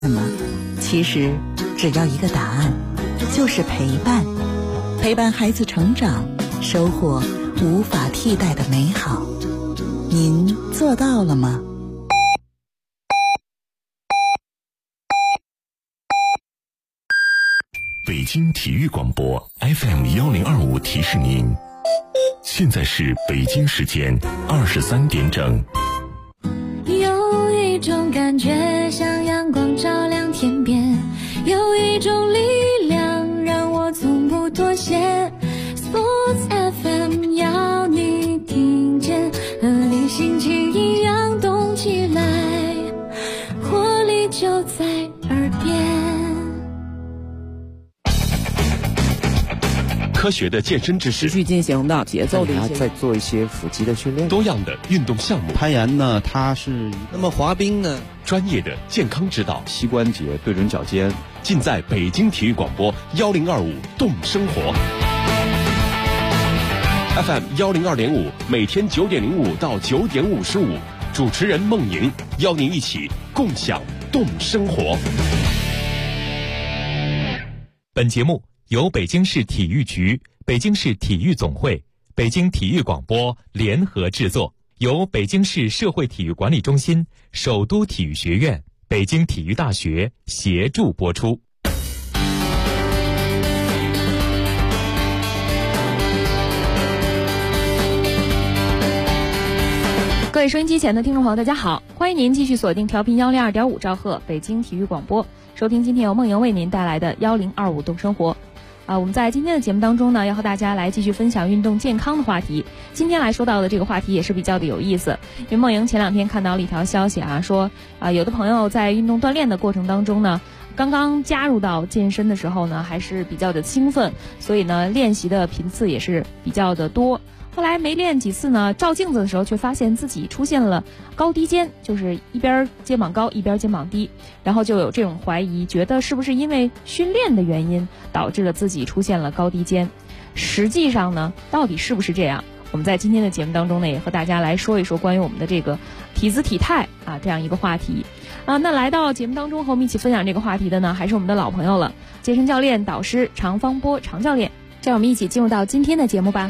其实只要一个答案，就是陪伴。陪伴孩子成长，收获无法替代的美好。您做到了吗？ 北京体育广播 FM1025 提示您，现在是北京时间23点整。 有一种感觉像阳光照亮天边，有一种力量让我从不妥协。 Sports FM 要你听见，和你心情一样动起来，活力就在耳边。 科学的健身知识， 持续进行的节奏的一些， 再做一些腹肌的训练， 多样的运动项目。 攀岩呢，它是那么滑冰呢， 专业的健康指导， 膝关节对准脚尖， 尽在北京体育广播1025动生活 FM102.5，每天9点05到9点55，主持人孟莹邀您一起共享动生活。 本节目由北京市体育局、北京市体育总会、北京体育广播联合制作，由北京市社会体育管理中心、首都体育学院、北京体育大学协助播出。 各位收音机前的听众朋友，大家好，欢迎您继续锁定调频102.5兆赫北京体育广播，收听今天由孟莹为您带来的1025动生活。我们在今天的节目当中呢，要和大家来继续分享运动健康的话题。今天来说到的这个话题也是比较的有意思，因为孟莹前2天看到了一条消息说有的朋友在运动锻炼的过程当中呢，刚刚加入到健身的时候呢，还是比较的兴奋，所以呢练习的频次也是比较的多。后来没练几次呢，照镜子的时候却发现自己出现了高低肩，就是一边肩膀高一边肩膀低，然后就有这种怀疑，觉得是不是因为训练的原因导致了自己出现了高低肩。实际上呢，到底是不是这样？我们在今天的节目当中呢，也和大家来说一说关于我们的这个体姿体态这样一个话题。那来到节目当中和我们一起分享这个话题的呢，还是我们的老朋友了，健身教练导师常方波常教练。这样我们一起进入到今天的节目吧。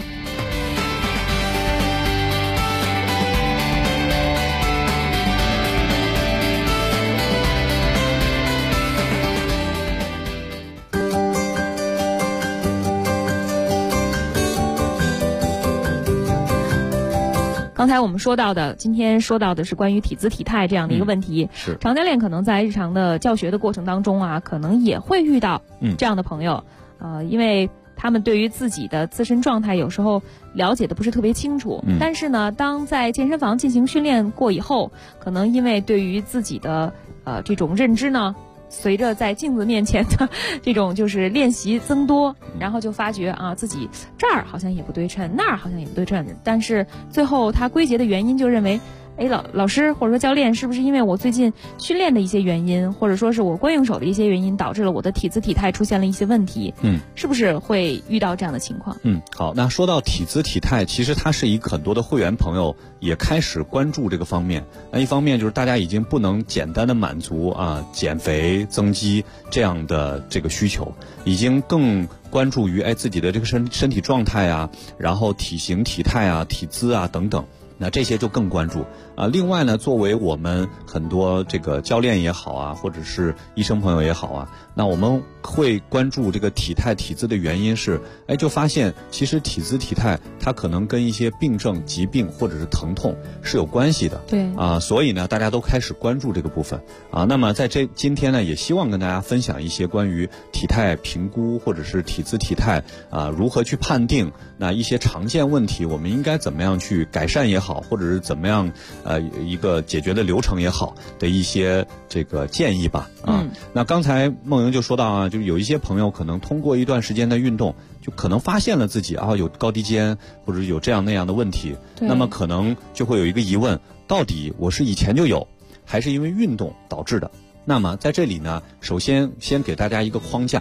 刚才我们说到的，今天说到的是关于体姿体态这样的一个问题。 是常教练可能在日常的教学的过程当中可能也会遇到这样的朋友，因为他们对于自己的自身状态有时候了解的不是特别清楚，但是呢，当在健身房进行训练过以后，可能因为对于自己的这种认知呢，随着在镜子面前的这种就是练习增多，然后就发觉自己这儿好像也不对称，那儿好像也不对称，但是最后他归结的原因就认为老师或者说教练是不是因为我最近训练的一些原因，或者说是我惯用手的一些原因，导致了我的体姿体态出现了一些问题，是不是会遇到这样的情况？ 好，那说到体姿体态，其实它是一个很多的会员朋友也开始关注这个方面。那一方面就是大家已经不能简单的满足减肥增肌这样的这个需求，已经更关注于自己的这个身体状态然后体型体态体姿等等。那这些就更关注另外呢，作为我们很多这个教练也好或者是医生朋友也好那我们会关注这个体态体姿的原因是就发现其实体姿体态它可能跟一些病症疾病或者是疼痛是有关系的。 对所以呢大家都开始关注这个部分那么在今天呢，也希望跟大家分享一些关于体态评估或者是体姿体态如何去判定，那一些常见问题我们应该怎么样去改善也好，或者是怎么样一个解决的流程也好的一些这个建议吧那刚才孟莹就说到就有一些朋友可能通过一段时间的运动，就可能发现了自己有高低肩或者有这样那样的问题，那么可能就会有一个疑问，到底我是以前就有，还是因为运动导致的？那么在这里呢，首先给大家一个框架，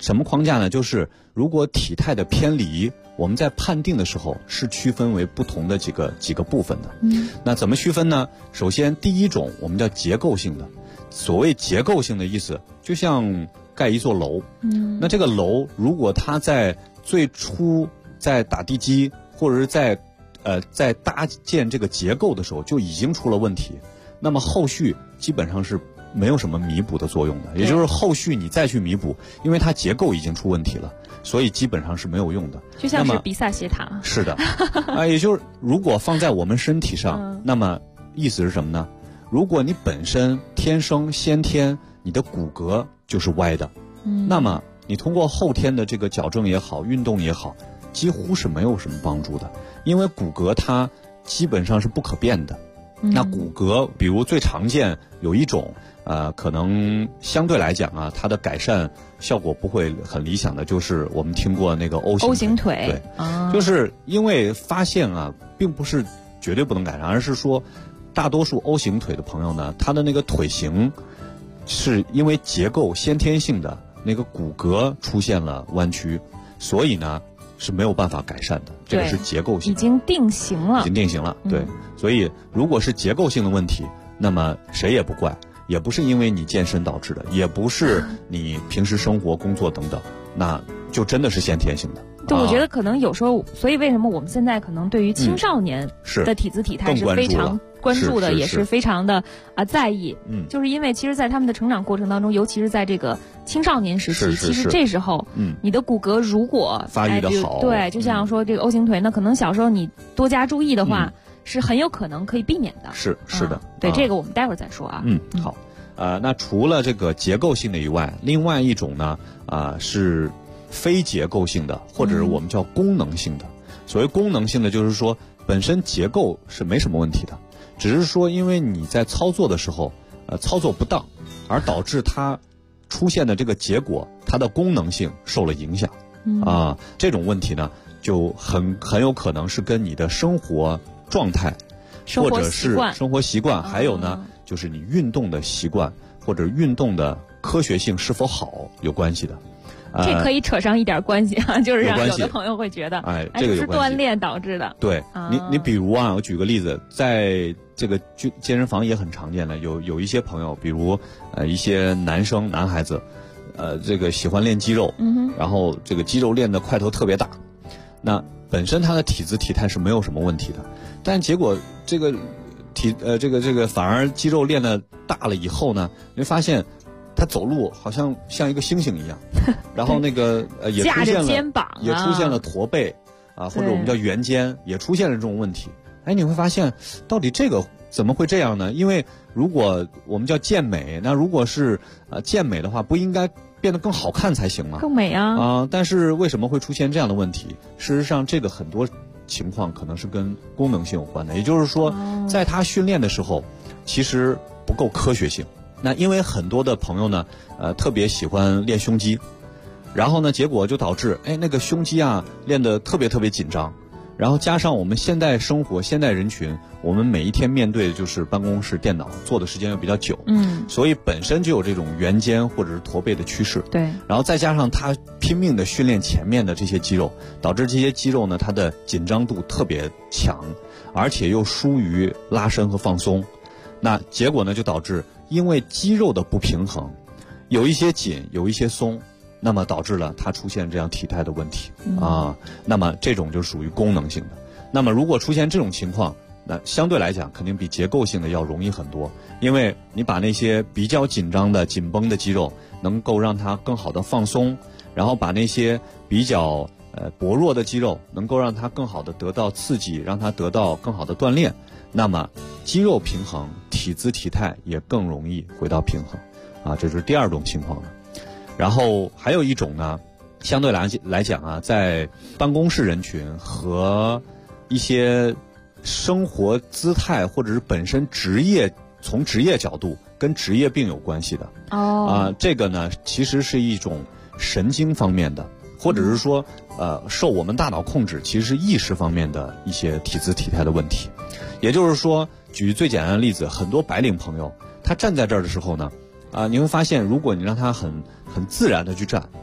什么框架呢？就是如果体态的偏离，我们在判定的时候是区分为不同的几个部分的。那怎么区分呢？首先第一种我们叫结构性的。所谓结构性的意思，就像盖一座楼。那这个楼如果它在最初在打地基或者是在搭建这个结构的时候就已经出了问题，那么后续基本上是没有什么弥补的作用的，也就是后续你再去弥补，因为它结构已经出问题了，所以基本上是没有用的。 就像是比萨斜塔。是的，也就是如果放在我们身体上，那么意思是什么呢？如果你本身天生先天你的骨骼就是歪的，那么你通过后天的这个矫正也好，运动也好，几乎是没有什么帮助的，因为骨骼它基本上是不可变的。那骨骼比如最常见有一种可能相对来讲啊，它的改善效果不会很理想的，就是我们听过那个 O 型腿。对，就是因为发现啊，并不是绝对不能改善，而是说大多数 O 型腿的朋友呢，他的那个腿型是因为结构先天性的那个骨骼出现了弯曲，所以呢是没有办法改善的，这个是结构性的， 已经定型了。 对，所以如果是结构性的问题，那么谁也不怪，也不是因为你健身导致的，也不是你平时生活工作等等，那就真的是先天性的。 对，我觉得可能有时候，所以为什么我们现在可能对于青少年的体姿体态是非常关注的，也是非常的在意。就是因为其实在他们的成长过程当中，尤其是在这个青少年时期，其实这时候你的骨骼如果发育的好， 对，就像说这个 O 型腿，那可能小时候你多加注意的话，是很有可能可以避免的。 是的， 对，这个我们待会儿再说啊。 好，那除了这个结构性的以外，另外一种呢是非结构性的，或者是我们叫功能性的。所谓功能性的，就是说本身结构是没什么问题的，只是说因为你在操作的时候操作不当，而导致它出现的这个结果，它的功能性受了影响。这种问题呢，就很有可能是跟你的生活状态，或者是生活习惯，还有呢就是你运动的习惯或者运动的科学性是否好有关系的。 这可以扯上一点关系啊，就是让有的朋友会觉得， 这个是锻炼导致的。 对，你比如我举个例子，在这个健身房也很常见的，有一些朋友，比如一些男孩子，这个喜欢练肌肉，然后这个肌肉练的块头特别大，那本身他的体姿体态是没有什么问题的，但结果这个反而肌肉练的大了以后呢，你会发现他走路好像一个猩猩一样，然后那个也出现了肩膀也出现了驼背或者我们叫圆肩，也出现了这种问题。你会发现到底这个怎么会这样呢？因为如果我们叫健美，那如果是健美的话，不应该变得更好看才行吗？ 更美啊！ 但是为什么会出现这样的问题？事实上，这个很多情况可能是跟功能性有关的，也就是说，在他训练的时候，其实不够科学性。那因为很多的朋友呢，特别喜欢练胸肌，然后呢，结果就导致那个胸肌练得特别特别紧张，然后加上我们现代生活、现代人群，我们每一天面对的就是办公室电脑，坐的时间又比较久，所以本身就有这种圆肩或者是驼背的趋势。 对， 然后再加上他拼命的训练前面的这些肌肉，导致这些肌肉呢，它的紧张度特别强，而且又疏于拉伸和放松。那结果呢，就导致因为肌肉的不平衡，有一些紧，有一些松，那么导致了它出现这样体态的问题那么这种就属于功能性的。那么如果出现这种情况，那相对来讲肯定比结构性的要容易很多，因为你把那些比较紧张的紧绷的肌肉能够让它更好的放松，然后把那些比较薄弱的肌肉能够让它更好的得到刺激，让它得到更好的锻炼，那么肌肉平衡，体姿体态也更容易回到平衡这是第二种情况了。然后还有一种呢，相对来讲在办公室人群和一些生活姿态或者是本身从职业角度跟职业病有关系的这个呢其实是一种神经方面的，或者是说受我们大脑控制，其实是意识方面的一些体姿体态的问题。也就是说，举最简单的例子，很多白领朋友他站在这儿的时候呢你会发现如果你让他很自然的去站，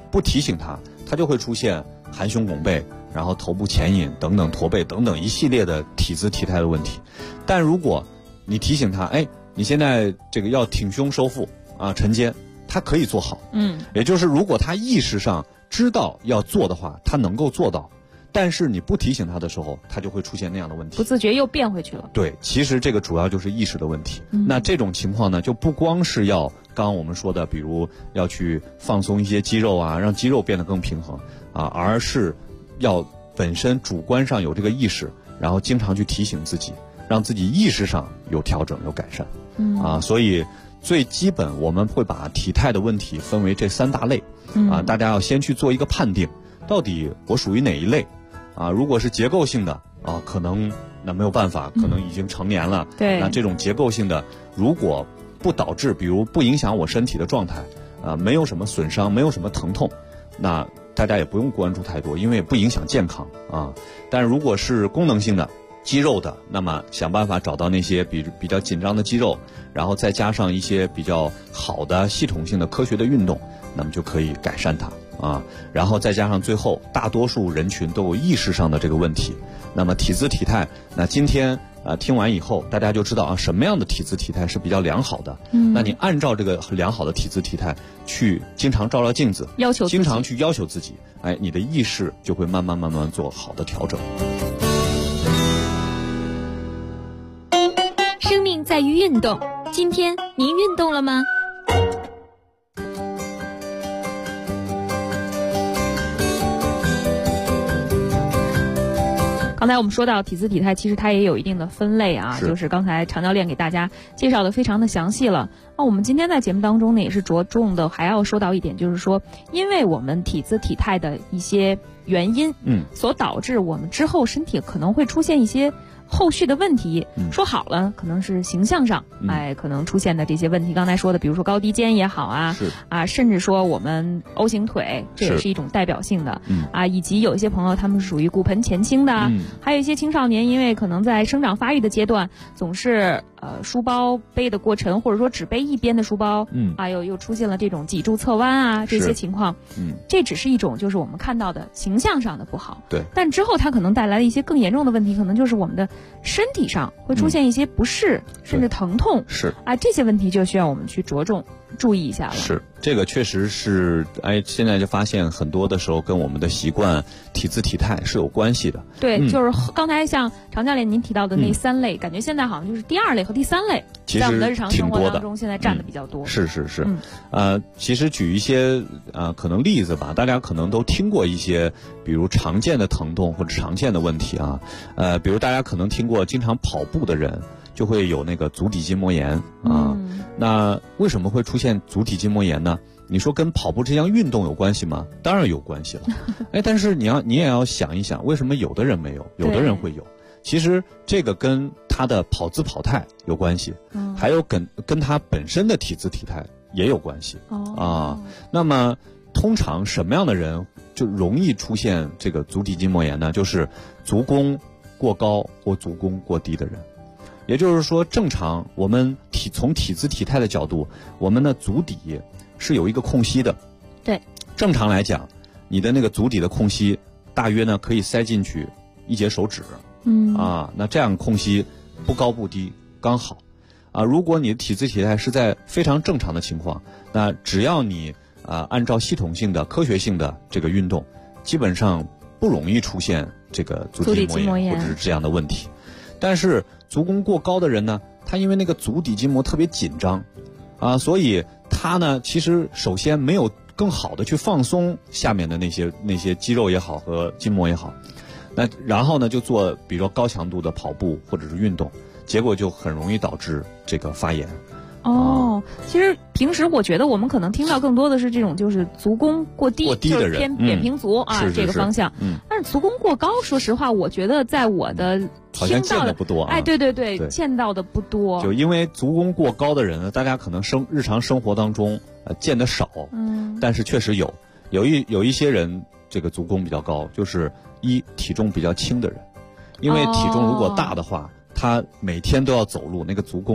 不提醒他，他就会出现含胸拱背，然后头部前引等等驼背等等一系列的体姿体态的问题。但如果你提醒他，你现在这个要挺胸收腹啊，沉肩，他可以做好。也就是如果他意识上知道要做的话，他能够做到。但是你不提醒他的时候，他就会出现那样的问题， 不自觉又变回去了。 对，其实这个主要就是意识的问题。那这种情况呢，就不光是要刚刚我们说的，比如要去放松一些肌肉啊，让肌肉变得更平衡啊，而是要本身主观上有这个意识，然后经常去提醒自己，让自己意识上有调整有改善。所以最基本我们会把体态的问题分为这3大类啊，大家要先去做一个判定，到底我属于哪一类。如果是结构性的可能那没有办法，可能已经成年了。 对， 那这种结构性的，如果不导致，比如不影响我身体的状态，没有什么损伤，没有什么疼痛，那大家也不用关注太多，因为也不影响健康啊。但如果是功能性的、肌肉的，那么想办法找到那些比较紧张的肌肉，然后再加上一些比较好的系统性的科学的运动，那么就可以改善它。然后再加上最后大多数人群都有意识上的这个问题，那么体姿体态，那今天听完以后大家就知道什么样的体姿体态是比较良好的。那你按照这个良好的体姿体态去经常照镜子，经常去要求自己，你的意识就会慢慢做好的调整。 生命在于运动，今天您运动了吗？ 刚才我们说到体姿体态，其实它也有一定的分类啊，就是刚才常教练给大家介绍的非常的详细了。那我们今天在节目当中呢，也是着重的还要说到一点，就是说，因为我们体姿体态的一些原因，所导致我们之后身体可能会出现一些后续的问题。说好了，可能是形象上，可能出现的这些问题。刚才说的，比如说高低肩也好啊，甚至说我们 O 型腿，这也是一种代表性的以及有一些朋友他们是属于骨盆前倾的，还有一些青少年，因为可能在生长发育的阶段，总是书包背的过沉，或者说只背一边的书包，又出现了这种脊柱侧弯啊这些情况，这只是一种就是我们看到的形象上的不好， 对， 但之后它可能带来了一些更严重的问题，可能就是我们的身体上会出现一些不适，甚至疼痛，这些问题就需要我们去着重注意一下了。 是，这个确实是，现在就发现很多的时候跟我们的习惯、体姿体态是有关系的。 对，就是刚才像常教练您提到的那3类，感觉现在好像就是第2类和第3类，在我们的日常生活当中现在占的比较多。 是，其实举一些可能例子吧，大家可能都听过一些，比如常见的疼痛或者常见的问题啊，比如大家可能听过，经常跑步的人就会有那个足底筋膜炎啊。那为什么会出现足底筋膜炎呢？你说跟跑步这项运动有关系吗？当然有关系了。但是你也要想一想，为什么有的人没有，有的人会有？其实这个跟他的跑姿跑态有关系，还有跟他本身的体姿体态也有关系那么通常什么样的人就容易出现这个足底筋膜炎呢？就是足弓过高或足弓过低的人。也就是说，正常我们从体姿体态的角度，我们的足底是有一个空隙的。 对， 正常来讲，你的那个足底的空隙大约呢可以塞进去1节手指。那这样空隙不高不低，刚好。如果你的体姿体态是在非常正常的情况，那只要你按照系统性的、科学性的这个运动，基本上不容易出现这个足底筋膜炎或者是这样的问题。但是足弓过高的人呢，他因为那个足底筋膜特别紧张所以他呢其实首先没有更好的去放松下面的那些肌肉也好和筋膜也好，那然后呢就做比如说高强度的跑步或者是运动，结果就很容易导致这个发炎。 其实平时我觉得我们可能听到更多的是这种就是足弓过低的人， 偏扁平足这个方向。但是足弓过高，说实话，我觉得在我的好像见的不多对，见到的不多。 就因为足弓过高的人呢，大家可能日常生活当中见得少，但是确实有一些人这个足弓比较高，就是体重比较轻的人，因为体重如果大的话，他每天都要走路，那个足弓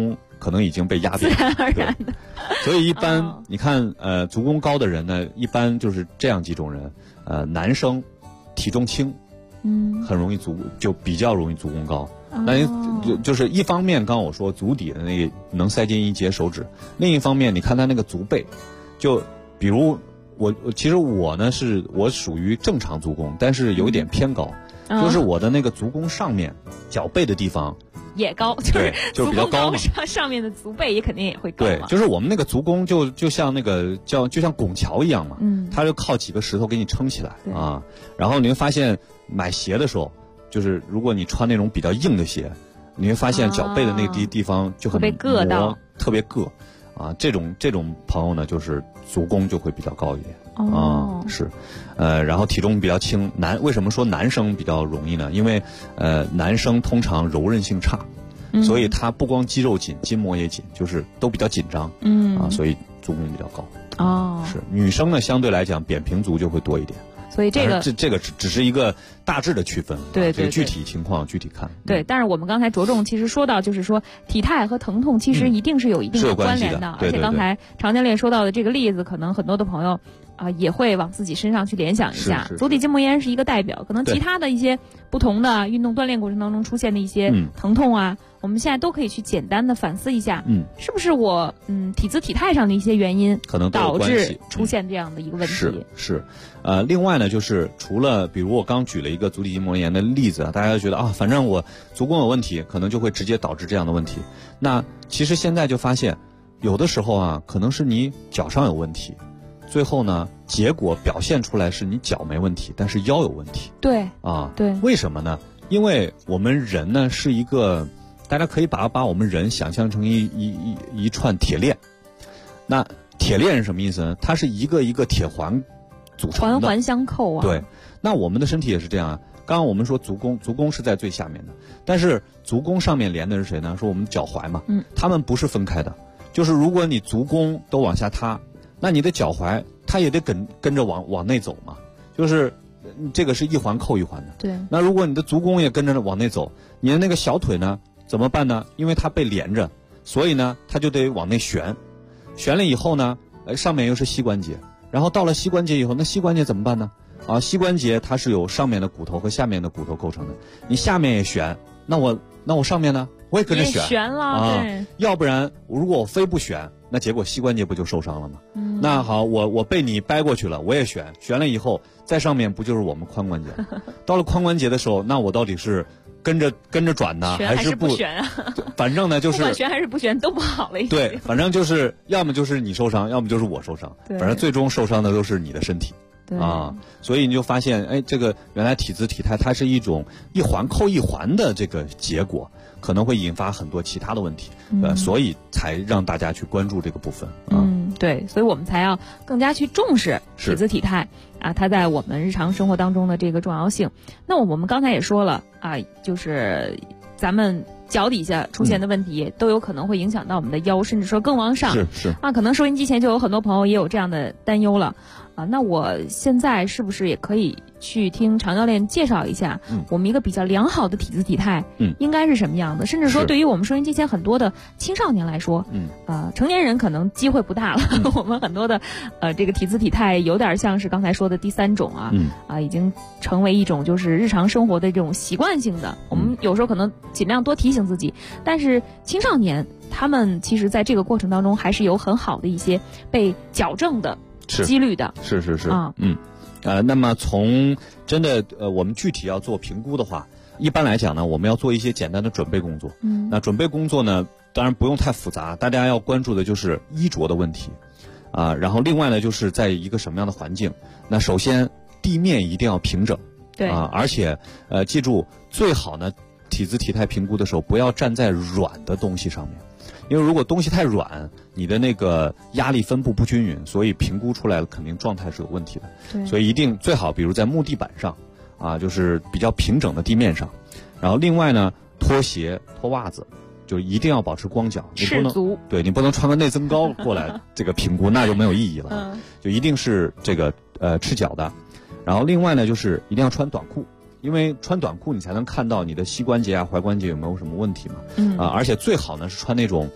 可能已经被压扁了。 自然而然的。 所以一般你看，足弓高的人呢，一般就是这样几种人，男生体重轻，很容易就比较容易足弓高。那就是一方面，刚刚我说足底的那个能塞进一节手指，另一方面，你看他那个足背，就比如其实我呢我属于正常足弓，但是有一点偏高，就是我的那个足弓上面脚背的地方也高， 就是比较高嘛， 上面的足背也肯定也会高。 对，就是我们那个足弓就像那个就像拱桥一样嘛，它就靠几个石头给你撑起来啊。然后你会发现买鞋的时候，就是如果你穿那种比较硬的鞋，你会发现脚背的那个地方就很硌到， 特别硌啊。这种朋友呢，就是足弓就会比较高一点。是，然后体重比较轻。为什么说男生比较容易呢？因为男生通常柔韧性差，所以他不光肌肉紧，筋膜也紧，就是都比较紧张。所以足弓比较高。是，女生呢相对来讲扁平足就会多一点。 所以这个只是一个大致的区分， 对， 这个具体情况具体看。 对，但是我们刚才着重其实说到，就是说体态和疼痛其实一定是有一定的关联的，而且刚才常教练说到的这个例子，可能很多的朋友也会往自己身上去联想一下。足底筋膜炎是一个代表，可能其他的一些不同的运动锻炼过程当中出现的一些疼痛啊，我们现在都可以去简单的反思一下，是不是我体姿体态上的一些原因可能导致出现这样的一个问题。 是，另外呢，就是除了比如我刚举了一个足底筋膜炎的例子，大家就觉得反正我足弓有问题，可能就会直接导致这样的问题。那其实现在就发现，有的时候可能是你脚上有问题，最后呢，结果表现出来是你脚没问题，但是腰有问题。 对，对， 为什么呢？因为我们人呢是一个，大家可以把我们人想象成一串铁链。那铁链是什么意思呢？它是一个一个铁环组成的， 环环相扣啊。 对，那我们的身体也是这样啊。刚刚我们说足弓是在最下面的，但是足弓上面连的是谁呢？说我们脚踝嘛，它们不是分开的。就是如果你足弓都往下塌，那你的脚踝它也得跟着往内走嘛，就是这个是一环扣一环的。 对。那如果你的足弓也跟着往内走，你的那个小腿呢怎么办呢？因为它被连着，所以呢它就得往内旋了以后呢，上面又是膝关节，然后到了膝关节以后，那膝关节怎么办呢？膝关节它是由上面的骨头和下面的骨头构成的，你下面也旋，那我上面呢我也跟着旋了，对。 要不然如果我非不旋，那结果膝关节不就受伤了吗？那好，我被你掰过去了，我也旋了以后，在上面不就是我们髋关节？到了髋关节的时候，那我到底是跟着转呢， 还是不旋啊？ 反正呢就是不管旋还是不旋都不好了。 对，反正就是要么就是你受伤，要么就是我受伤，反正最终受伤的都是你的身体。所以你就发现，这个原来体姿体态它是一种一环扣一环的这个结果，可能会引发很多其他的问题，所以才让大家去关注这个部分。 对，所以我们才要更加去重视体姿体态它在我们日常生活当中的这个重要性。那我们刚才也说了就是咱们脚底下出现的问题都有可能会影响到我们的腰，甚至说更往上。 是可能收音机前就有很多朋友也有这样的担忧了那我现在是不是也可以去听常教练介绍一下我们一个比较良好的体姿体态应该是什么样的？甚至说对于我们收音机前很多的青少年来说成年人可能机会不大了我们很多的这个体姿体态有点像是刚才说的第三种已经成为一种就是日常生活的这种习惯性的，我们有时候可能尽量多提醒自己，但是青少年他们其实在这个过程当中还是有很好的一些被矫正的几率的。 是那么从真的我们具体要做评估的话，一般来讲呢，我们要做一些简单的准备工作。那准备工作呢，当然不用太复杂，大家要关注的就是衣着的问题然后另外呢，就是在一个什么样的环境。那首先地面一定要平整， 对而且记住最好呢，体姿体态评估的时候不要站在软的东西上面。因为如果东西太软，你的那个压力分布不均匀，所以评估出来了肯定状态是有问题的。 对， 所以一定最好比如在木地板上就是比较平整的地面上。然后另外呢，拖鞋脱袜子就一定要保持光脚，你不能你不能穿个内增高过来这个评估那就没有意义了就一定是这个赤脚的。然后另外呢，就是一定要穿短裤，因为穿短裤你才能看到你的膝关节踝关节有没有什么问题嘛而且最好呢是穿那种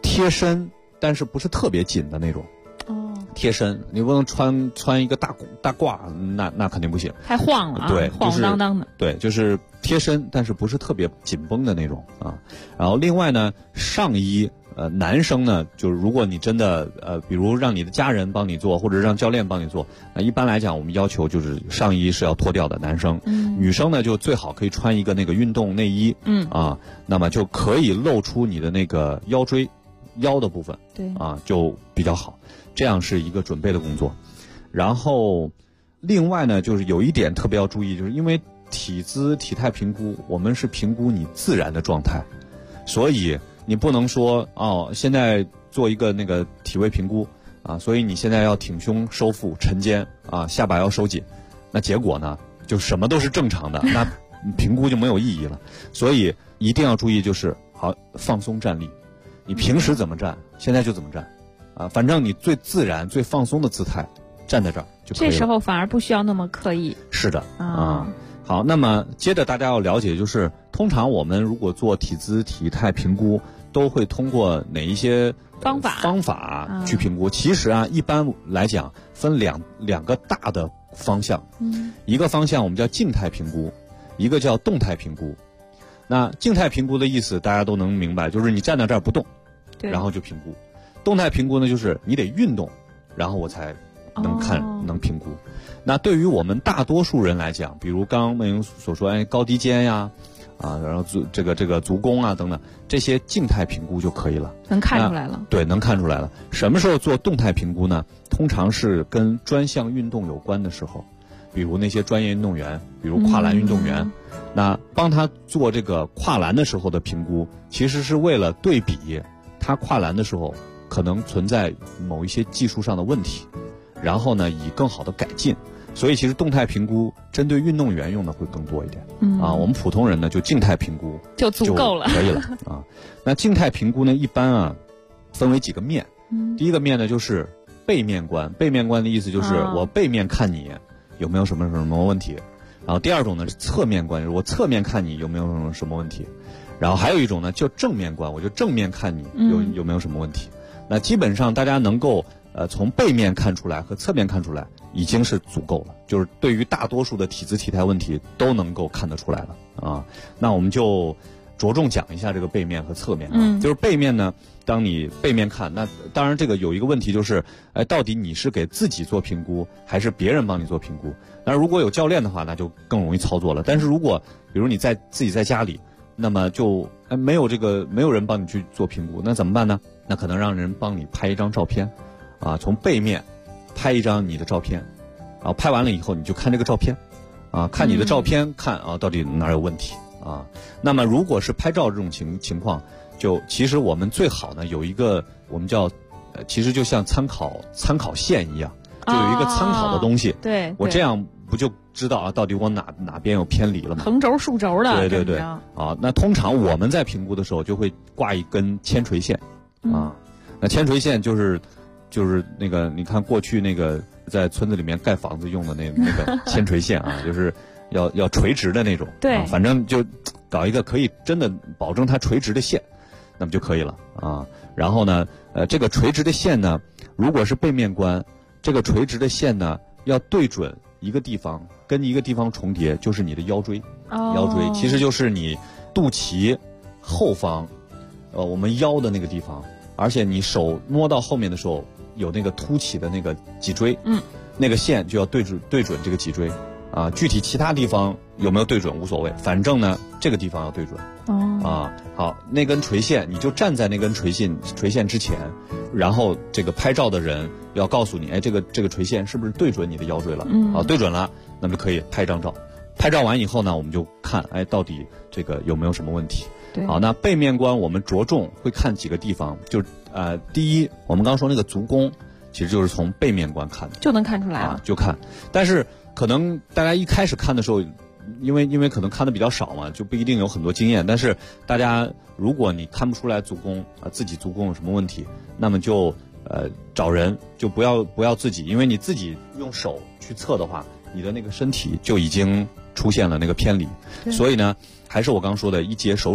贴身，但是不是特别紧的那种。贴身，你不能穿一个大褂，那肯定不行， 太晃了啊， 对， 晃晃荡荡的。 对，就是贴身，但是不是特别紧绷的那种啊。然后另外呢，上衣，男生呢，就是如果你真的比如让你的家人帮你做，或者让教练帮你做，那一般来讲，我们要求就是上衣是要脱掉的，男生。女生呢就最好可以穿一个那个运动内衣。那么就可以露出你的那个腰的部分。对啊，就比较好。这样是一个准备的工作。然后另外呢，就是有一点特别要注意，就是因为体姿体态评估，我们是评估你自然的状态，所以你不能说现在做一个那个体位评估啊，所以你现在要挺胸收腹沉肩啊，下巴要收紧，那结果呢就什么都是正常的，那评估就没有意义了。所以一定要注意，就是好放松站立，你平时怎么站，现在就怎么站啊，反正你最自然最放松的姿态站在这儿就可以了。 这时候反而不需要那么刻意。 是的啊。好，那么接着大家要了解，就是通常我们如果做体姿体态评估，都会通过哪一些方法去评估。其实啊，一般来讲分两个大的方向。一个方向我们叫静态评估，一个叫动态评估。那静态评估的意思大家都能明白，就是你站在这儿不动，然后就评估。动态评估呢，就是你得运动，然后我才能评估。那对于我们大多数人来讲，比如刚刚梦莹所说，高低肩呀，然后这个足弓啊等等，这些静态评估就可以了， 能看出来了。对， 能看出来了。什么时候做动态评估呢？通常是跟专项运动有关的时候，比如那些专业运动员，比如跨栏运动员，那帮他做这个跨栏的时候的评估，其实是为了对比他跨栏的时候可能存在某一些技术上的问题，然后呢以更好的改进。所以其实动态评估针对运动员用的会更多一点。我们普通人呢就静态评估就足够了， 可以了啊。那静态评估呢一般分为几个面。第一个面呢就是背面观，背面观的意思就是我背面看你有没有什么问题。然后第二种呢是侧面观，就是我侧面看你有没有什么问题。然后还有一种呢就正面观，我就正面看你有没有什么问题。那基本上大家能够从背面看出来和侧面看出来已经是足够了，就是对于大多数的体姿体态问题都能够看得出来了啊。那我们就着重讲一下这个背面和侧面就是背面呢，当你背面看，那当然这个有一个问题就是，到底你是给自己做评估还是别人帮你做评估？那如果有教练的话，那就更容易操作了。但是如果比如你自己在家里，那么就没有人帮你去做评估，那怎么办呢？那可能让人帮你拍一张照片从背面拍一张你的照片，然后拍完了以后你就看这个照片看你的照片，看到底哪有问题那么如果是拍照这种情况，就其实我们最好呢有一个我们叫其实就像参考线一样，就有一个参考的东西。 对， 我这样不就知道到底我哪边有偏离了吗？ 横轴竖轴的。 对那通常我们在评估的时候就会挂一根铅垂线那铅垂线就是那个你看过去那个在村子里面盖房子用的那个铅垂线就是要垂直的那种。 对反正就搞一个可以真的保证它垂直的线，那么就可以了然后呢这个垂直的线呢，如果是背面观，这个垂直的线呢要对准一个地方，跟一个地方重叠，就是你的腰椎。腰椎其实就是你肚脐后方我们腰的那个地方，而且你手摸到后面的时候有那个凸起的那个脊椎那个线就要对准这个脊椎具体其他地方有没有对准无所谓，反正呢这个地方要对准好，那根垂线你就站在那根垂线之前，然后这个拍照的人要告诉你这个垂线是不是对准你的腰椎了好，对准了，那么就可以拍张照。拍照完以后呢，我们就看到底这个有没有什么问题。好，那背面观我们着重会看几个地方，就是第一，我们刚说那个足弓其实就是从背面观看的， 就能看出来了就看。但是可能大家一开始看的时候，因为可能看的比较少嘛，就不一定有很多经验。但是大家如果你看不出来足弓自己足弓有什么问题，那么就找人，就不要自己，因为你自己用手去测的话，你的那个身体就已经出现了那个偏离。所以呢，还是我刚说的一节手指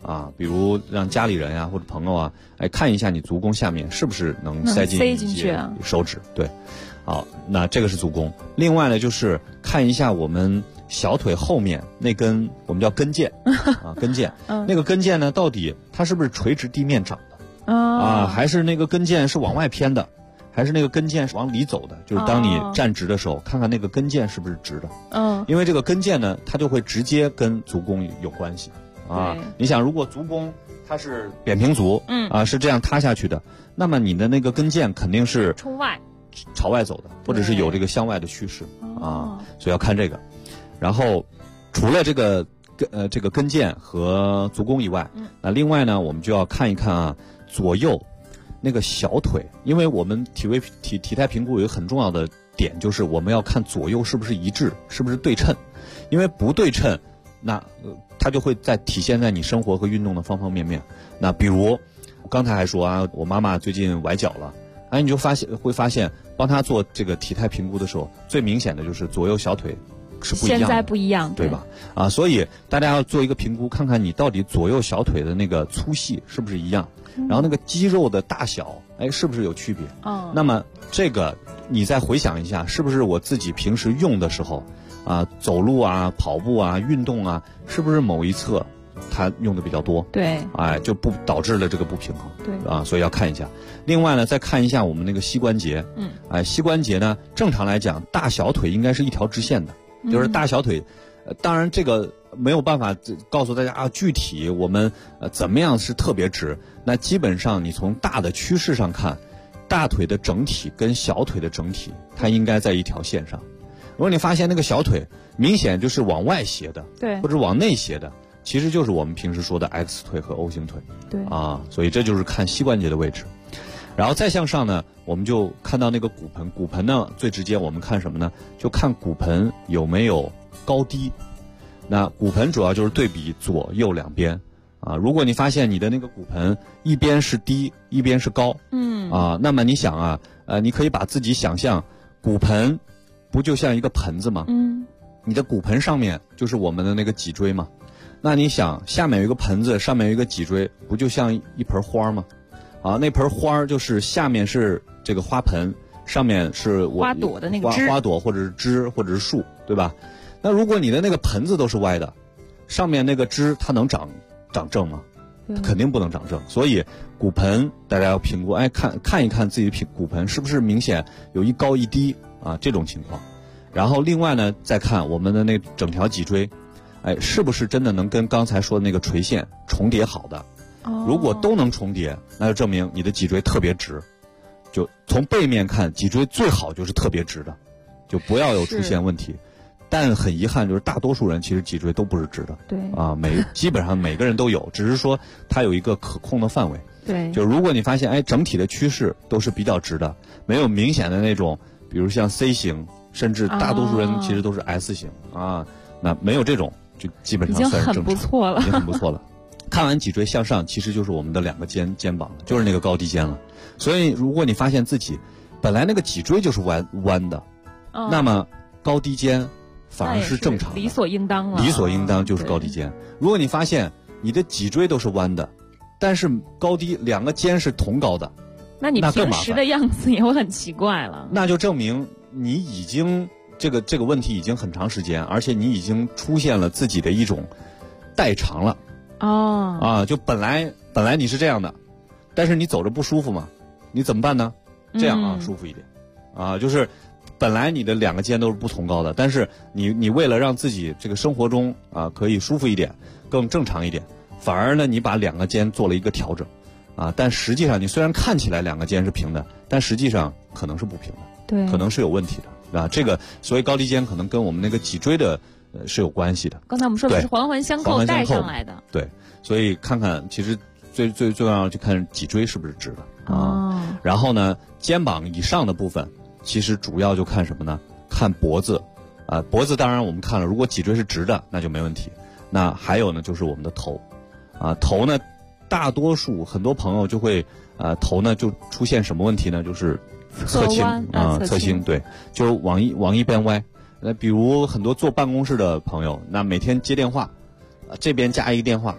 啊，比如让家里人呀或者朋友啊，看一下你足弓下面是不是能塞进去手指，对，好，那这个是足弓。另外呢，就是看一下我们小腿后面那根我们叫跟腱啊，跟腱，那个跟腱呢，到底它是不是垂直地面长的啊，还是那个跟腱是往外偏的？还是那个跟腱是往里走的，就是当你站直的时候，看看那个跟腱是不是直的。因为这个跟腱呢，它就会直接跟足弓有关系啊。你想，如果足弓它是扁平足，是这样塌下去的，那么你的那个跟腱肯定是冲外、 朝外走的，或者是有这个向外的趋势啊，所以要看这个。然后除了这个跟腱和足弓以外，那另外呢，我们就要看一看啊，左右那个小腿，因为我们体态评估有一个很重要的点，就是我们要看左右是不是一致，是不是对称，因为不对称，那它就会体现在你生活和运动的方方面面。那比如我刚才还说啊，我妈妈最近崴脚了，你就会发现帮她做这个体态评估的时候，最明显的就是左右小腿是不一样的， 现在不一样， 对吧？啊，所以大家要做一个评估，看看你到底左右小腿的那个粗细是不是一样，然后那个肌肉的大小，是不是有区别？那么这个你再回想一下，是不是我自己平时用的时候啊，走路啊、跑步啊、运动啊，是不是某一侧它用的比较多？ 对， 就不导致了这个不平衡。 对啊，所以要看一下。另外呢，再看一下我们那个膝关节。膝关节呢，正常来讲，大小腿应该是一条直线的。就是大小腿，当然这个没有办法告诉大家啊，具体我们怎么样是特别直。那基本上你从大的趋势上看，大腿的整体跟小腿的整体，它应该在一条线上。如果你发现那个小腿明显就是往外斜的， 对， 或者往内斜的，其实就是我们平时说的 X 腿和 O 型腿。 对啊，所以这就是看膝关节的位置。然后再向上呢，我们就看到那个骨盆。骨盆呢，最直接我们看什么呢？就看骨盆有没有高低。那骨盆主要就是对比左右两边啊。如果你发现你的那个骨盆一边是低，一边是高，那么你想啊，你可以把自己想象骨盆不就像一个盆子吗？你的骨盆上面就是我们的那个脊椎嘛。那你想下面有一个盆子，上面有一个脊椎，不就像一盆花吗？啊，那盆花就是下面是这个花盆，上面是花朵的那个枝， 花朵或者是枝或者是树，对吧？那如果你的那个盆子都是歪的，上面那个枝它能长正吗？肯定不能长正。所以骨盆大家要评估，看一看自己的骨盆是不是明显有一高一低啊这种情况。然后另外呢，再看我们的那整条脊椎，是不是真的能跟刚才说的那个垂线重叠好的？如果都能重叠，那就证明你的脊椎特别直。就从背面看，脊椎最好就是特别直的，就不要有出现问题。但很遗憾，就是大多数人其实脊椎都不是直的。 对啊，基本上每个人都有，只是说它有一个可控的范围。 对， 就如果你发现整体的趋势都是比较直的，没有明显的那种，比如像 C 型，甚至大多数人其实都是 S 型啊，那没有这种，就基本上算是正常， 已经很不错了， 已经很不错了。看完脊椎向上，其实就是我们的两个肩膀了，就是那个高低肩了。所以如果你发现自己本来那个脊椎就是弯的，那么高低肩反而是正常的， 理所应当了。 理所应当就是高低肩。如果你发现你的脊椎都是弯的，但是高低两个肩是同高的， 那你平时的样子也会很奇怪了。 那就证明你已经这个问题已经很长时间，而且你已经出现了自己的一种代偿了。就本来你是这样的，但是你走着不舒服嘛，你怎么办呢？这样舒服一点就是本来你的两个肩都是不同高的，但是你为了让自己这个生活中可以舒服一点，更正常一点，反而呢你把两个肩做了一个调整但实际上你虽然看起来两个肩是平的，但实际上可能是不平的， 对， 可能是有问题的这个所谓高低肩可能跟我们那个脊椎的是有关系的。 刚才我们说的是环环相扣带上来的， 对，所以看看其实最重要就看脊椎是不是直的然后呢，肩膀以上的部分其实主要就看什么呢？看脖子脖子当然我们看了，如果脊椎是直的那就没问题。那还有呢就是我们的头头呢，大多数很多朋友就会头呢就出现什么问题呢？就是侧倾侧倾，对，就往一边歪。比如很多坐办公室的朋友，那每天接电话，这边加一个电话，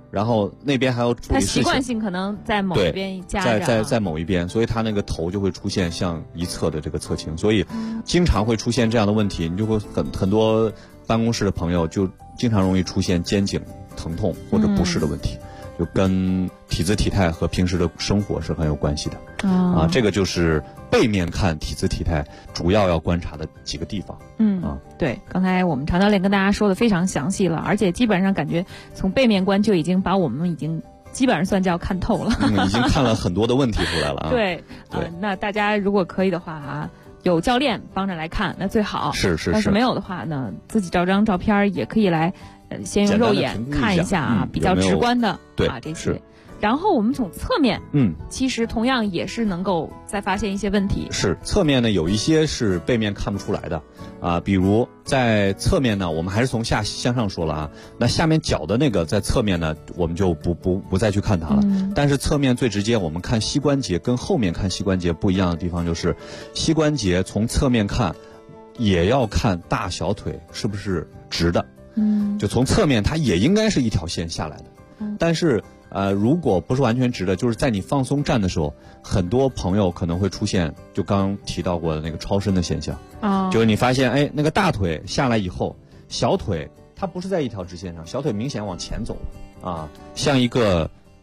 然后那边还要处理事情， 它习惯性可能在某一边夹着，在某一边，所以它那个头就会出现向一侧的这个侧倾，所以经常会出现这样的问题，你就会很多办公室的朋友就经常容易出现肩颈疼痛或者不适的问题，就跟体姿体态和平时的生活是很有关系的。这个就是背面看体姿体态主要要观察的几个地方。 对，刚才我们常教练跟大家说的非常详细了，而且基本上感觉从背面观就已经把我们已经基本上算叫看透了， 已经看了很多的问题出来了啊。 对，那大家如果可以的话有教练帮着来看那最好， 是。 但是没有的话呢，自己照张照片也可以来先用肉眼看一下比较直观的这些。然后我们从侧面，其实同样也是能够再发现一些问题。是侧面呢，有一些是背面看不出来的比如在侧面呢，我们还是从下向上说了啊。那下面脚的那个在侧面呢，我们就不再去看它了。但是侧面最直接，我们看膝关节跟后面看膝关节不一样的地方就是，膝关节从侧面看也要看大小腿是不是直的。就从侧面它也应该是一条线下来的。但是如果不是完全直的，就是在你放松站的时候，很多朋友可能会出现就刚刚提到过的那个超伸的现象。就是你发现那个大腿下来以后，小腿它不是在一条直线上，小腿明显往前走了像一个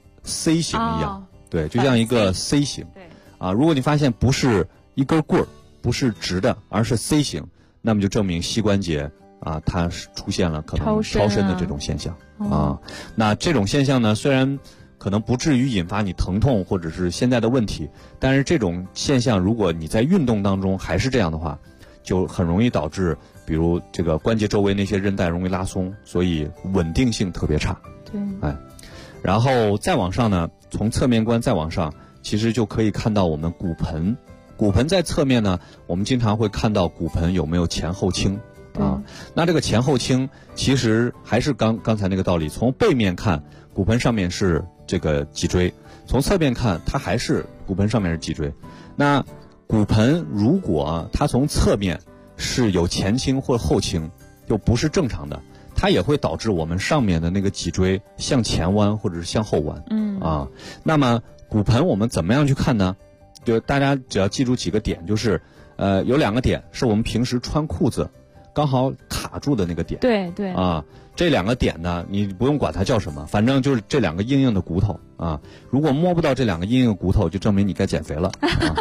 C 型一样。对，就像一个 C 型。对如果你发现不是一根棍儿，不是直的，而是 C 型，那么就证明膝关节它是出现了可能超伸的这种现象。那这种现象呢，虽然可能不至于引发你疼痛或者是现在的问题，但是这种现象如果你在运动当中还是这样的话，就很容易导致比如这个关节周围那些韧带容易拉松，所以稳定性特别差。 对， 然后再往上呢，从侧面观再往上，其实就可以看到我们骨盆。骨盆在侧面呢，我们经常会看到骨盆有没有前后倾。那这个前后倾其实还是刚才那个道理，从背面看骨盆上面是这个脊椎，从侧面看它还是骨盆上面是脊椎。那骨盆如果它从侧面是有前倾或后倾，就不是正常的，它也会导致我们上面的那个脊椎向前弯或者是向后弯。那么骨盆我们怎么样去看呢？就大家只要记住几个点，就是有2个点是我们平时穿裤子刚好卡住的那个点。 对这2个点呢，你不用管它叫什么，反正就是这2个硬硬的骨头如果摸不到这2个硬硬的骨头，就证明你该减肥了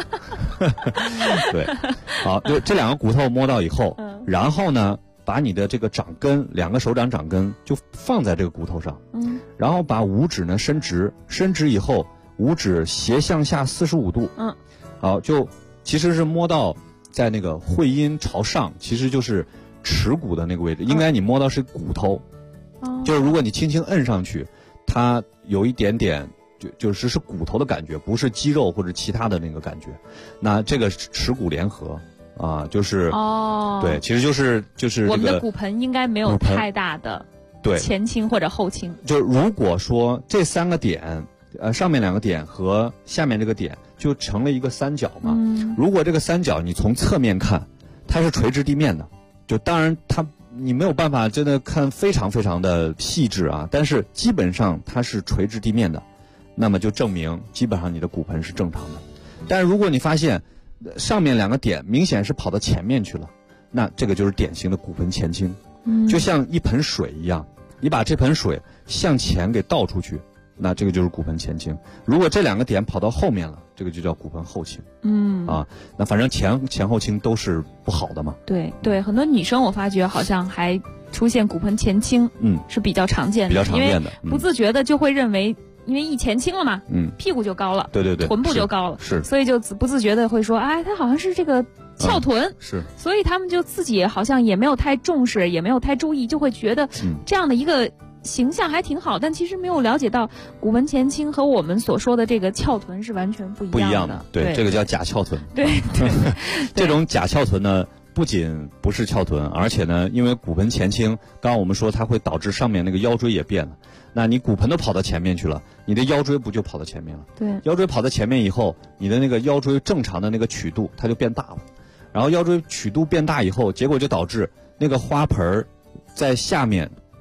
对，好，就这2个骨头摸到以后，然后呢，把你的这个掌根，2个手掌掌根就放在这个骨头上，然后把五指呢伸直，伸直以后，五指斜向下45度，好，就其实是摸到在那个会阴朝上，其实就是耻骨的那个位置，应该你摸到是骨头，就是如果你轻轻摁上去，它有一点点就是骨头的感觉，不是肌肉或者其他的那个感觉，那这个耻骨联合就是对，其实就是我们的骨盆应该没有太大的前倾或者后倾。 就如果说这3个点上面2个点和下面这个点就成了一个三角嘛。如果这个三角你从侧面看，它是垂直地面的，就当然你没有办法真的看非常非常的细致但是基本上它是垂直地面的，那么就证明基本上你的骨盆是正常的。但是如果你发现上面2个点明显是跑到前面去了，那这个就是典型的骨盆前倾。就像一盆水一样，你把这盆水向前给倒出去，那这个就是骨盆前倾。如果这2个点跑到后面了，这个就叫骨盆后倾。那反正前后倾都是不好的嘛。 对，很多女生我发觉好像还出现骨盆前倾，是比较常见的，因为不自觉的就会认为，因为一前倾了嘛，屁股就高了， 对， 臀部就高了， 是， 所以就不自觉的会说，他好像是这个翘臀， 是， 所以他们就自己好像也没有太重视，也没有太注意，就会觉得这样的一个形象还挺好，但其实没有了解到骨盆前倾和我们所说的这个翘臀是完全不一样的。 对，这个叫假翘臀。 对， 这种假翘臀呢，不仅不是翘臀，而且呢，因为骨盆前倾，刚刚我们说它会导致上面那个腰椎也变了。那你骨盆都跑到前面去了，你的腰椎不就跑到前面了？ 对， 腰椎跑到前面以后，你的那个腰椎正常的那个曲度它就变大了，然后腰椎曲度变大以后，结果就导致那个花盆在下面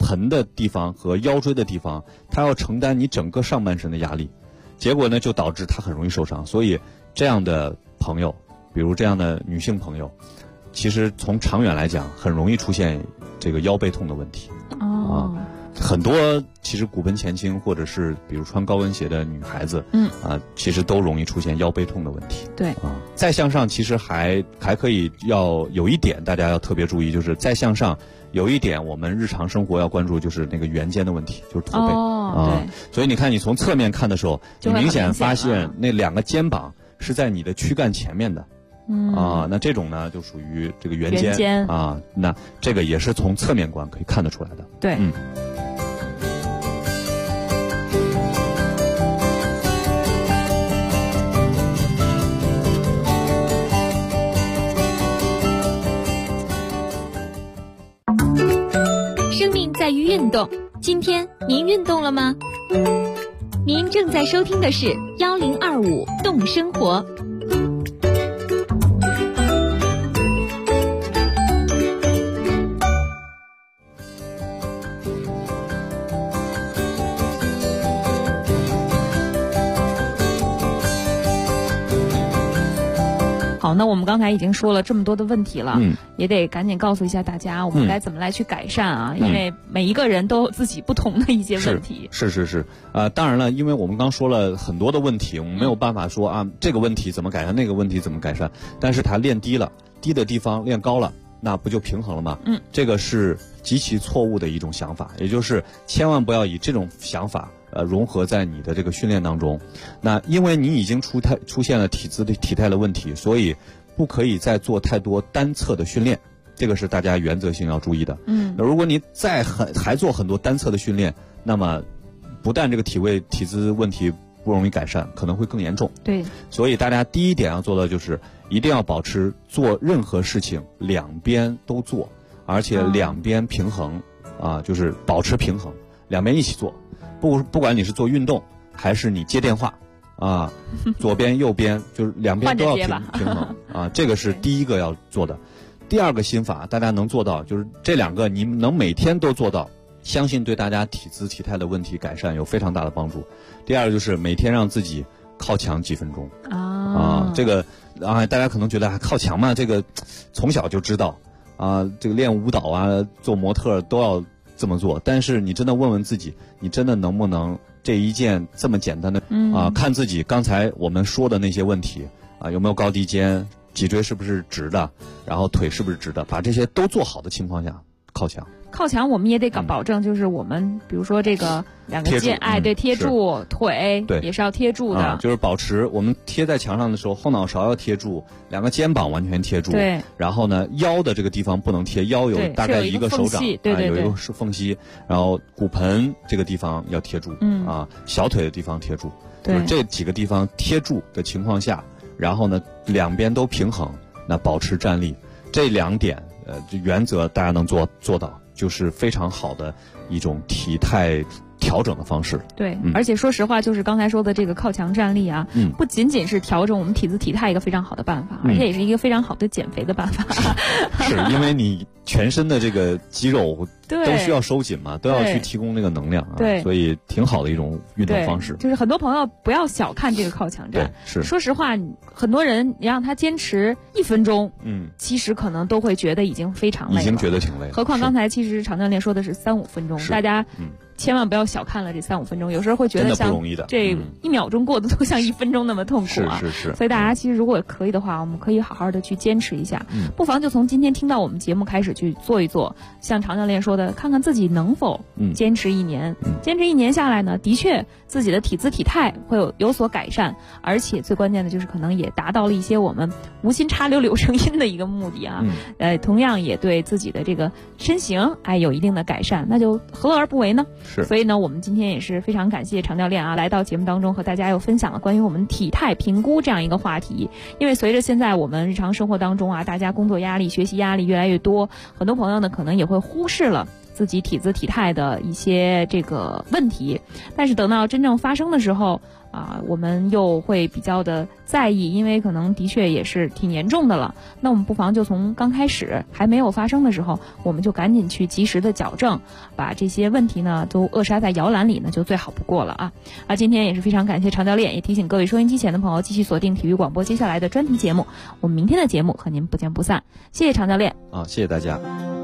盆的地方和腰椎的地方，它要承担你整个上半身的压力，结果呢就导致它很容易受伤。所以这样的朋友，比如这样的女性朋友，其实从长远来讲，很容易出现这个腰背痛的问题。很多其实骨盆前倾或者是比如穿高跟鞋的女孩子，其实都容易出现腰背痛的问题。 对再向上其实还可以要有一点大家要特别注意，就是再向上有一点我们日常生活要关注，就是那个圆肩的问题，就是驼背。 对， 所以你看你从侧面看的时候，你明显发现那两个肩膀是在你的躯干前面的。那这种呢就属于这个圆肩啊，那这个也是从侧面观可以看得出来的。 对， 生命在于运动，今天您运动了吗？您正在收听的是1025动生活。 好，那我们刚才已经说了这么多的问题了，也得赶紧告诉一下大家，我们该怎么来去改善啊？因为每一个人都有自己不同的一些问题。 是，当然了，因为我们刚说了很多的问题，我们没有办法说这个问题怎么改善，那个问题怎么改善，但是它练低了，低的地方练高了，那不就平衡了吗？这个是极其错误的一种想法，也就是千万不要以这种想法融合在你的这个训练当中。那因为你已经出现了体态的问题，所以不可以再做太多单侧的训练，这个是大家原则性要注意的。那如果你还做很多单侧的训练，那么不但这个体姿问题不容易改善，可能会更严重。 对， 所以大家第一点要做的就是一定要保持做任何事情两边都做，而且两边平衡就是保持平衡，两边一起做。不管你是做运动还是你接电话左边右边就是两边都要平衡这个是第一个要做的。第二个心法大家能做到，就是这两个你能每天都做到，相信对大家体姿体态的问题改善有非常大的帮助。第二个就是每天让自己靠墙几分钟这个大家可能觉得靠墙嘛，这个从小就知道这个练舞蹈做模特都要这么做，但是你真的问问自己，你真的能不能这一件这么简单的看自己刚才我们说的那些问题有没有高低肩，脊椎是不是直的，然后腿是不是直的，把这些都做好的情况下靠墙我们也得保证，就是我们比如说这个两个肩贴住腿，也是要贴住的就是保持我们贴在墙上的时候，后脑勺要贴住，两个肩膀完全贴住， 对， 然后呢腰的这个地方不能贴，腰有大概一个手掌，有一个缝隙，然后骨盆这个地方要贴住小腿的地方贴住，就是这几个地方贴住的情况下，然后呢两边都平衡，那保持站立，这两点原则大家能做到，就是非常好的一种体态调整的方式。 对，而且说实话，就是刚才说的这个靠墙站立不仅仅是调整我们体姿体态一个非常好的办法，而且也是一个非常好的减肥的办法。 是因为你全身的这个肌肉都需要收紧嘛，都要去提供那个能量对， 所以挺好的一种运动方式。 就是很多朋友不要小看这个靠墙站， 是说实话，很多人你让他坚持1分钟，其实可能都会觉得已经非常累了， 已经觉得挺累了。 何况刚才其实常教练说的是3-5分钟，大家千万不要小看了这3-5分钟，有时候会觉得像这1秒钟过得都像1分钟那么痛苦是。 所以大家其实如果可以的话，我们可以好好的去坚持一下，不妨就从今天听到我们节目开始去做一做，像常教练说的，看看自己能否坚持1年。坚持1年下来呢，的确自己的体姿体态会有所改善，而且最关键的就是可能也达到了一些我们无心插柳成荫的一个目的同样也对自己的这个身形有一定的改善，那就何乐而不为呢？所以呢，我们今天也是非常感谢常教练来到节目当中和大家又分享了关于我们体态评估这样一个话题。因为随着现在我们日常生活当中大家工作压力、学习压力越来越多，很多朋友呢可能也会忽视了自己体姿体态的一些这个问题，但是等到真正发生的时候， 我们又会比较的在意，因为可能的确也是挺严重的了。那我们不妨就从刚开始还没有发生的时候，我们就赶紧去及时的矫正，把这些问题呢都扼杀在摇篮里呢，就最好不过了啊！今天也是非常感谢常教练，也提醒各位收音机前的朋友继续锁定体育广播接下来的专题节目，我们明天的节目和您不见不散。谢谢常教练。 谢谢大家。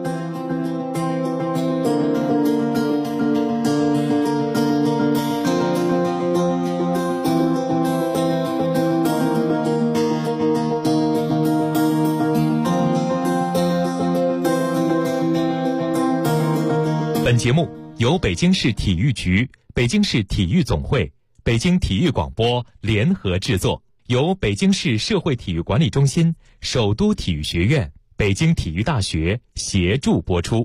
本节目由北京市体育局、北京市体育总会、北京体育广播联合制作，由北京市社会体育管理中心、首都体育学院、北京体育大学协助播出。